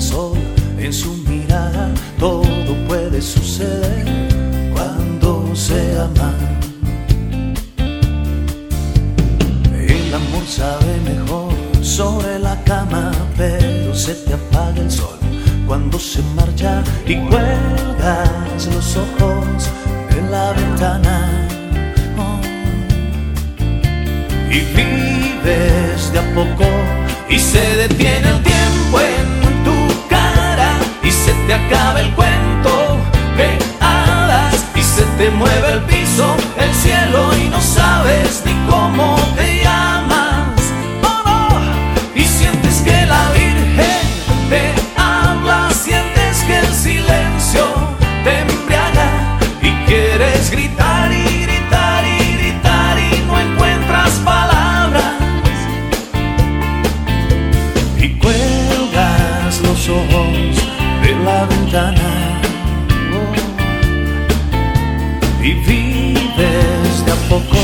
sol, en su mirada todo puede suceder cuando se ama. El amor sabe mejor sobre la cama, pero se te apaga el sol cuando se marcha y cuelgas los ojos de la ventana. Y vives de a poco y se detiene el tiempo en tu cara y se te acaba el cuento de hadas y se te mueve el piso, el cielo y no sabes ni cómo te llamas. Oh no, y sientes que la Virgen te habla, sientes que el silencio te embriaga y quieres gritar y gritar y gritar y no encuentras palabras y cuelgas los ojos de la ventana. Y vives de a poco.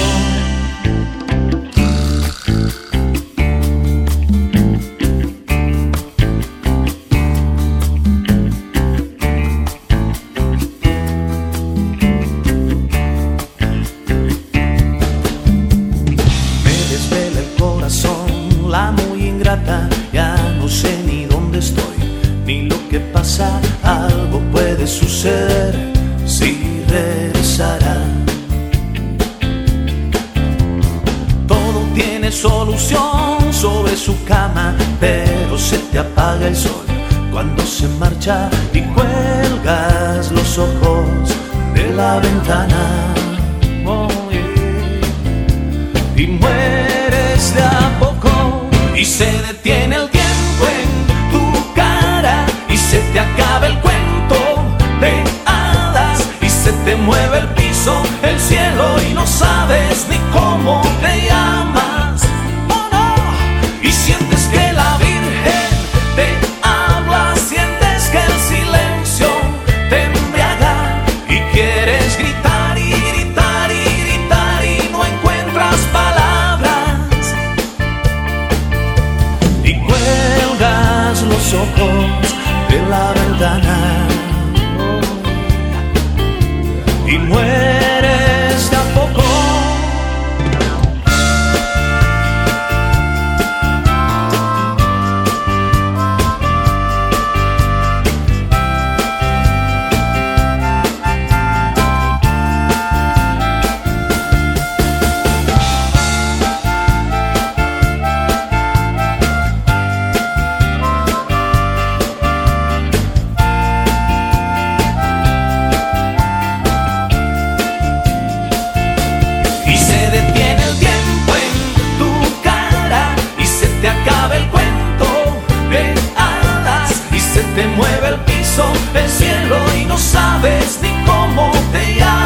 Me desvela el corazón, la muy ingrata, ya no sé ni dónde estoy, ni lo que pasa, algo puede suceder si regresará. Todo tiene solución sobre su cama, pero se te apaga el sol cuando se marcha y cuelgas los ojos de la ventana. Oh, yeah. Y mueres de a poco y se detiene el tiempo en tu cara y se te acaba el cuento de se te mueve el piso, el cielo y no sabes ni cómo te llamas. Oh no, y sientes que la Virgen te habla, sientes que el silencio te embriaga y quieres gritar y gritar y gritar y no encuentras palabras y cuelgas los ojos de la ventana. Y mueres de a poco. Te mueve el piso, el cielo y no sabes ni cómo te llamas.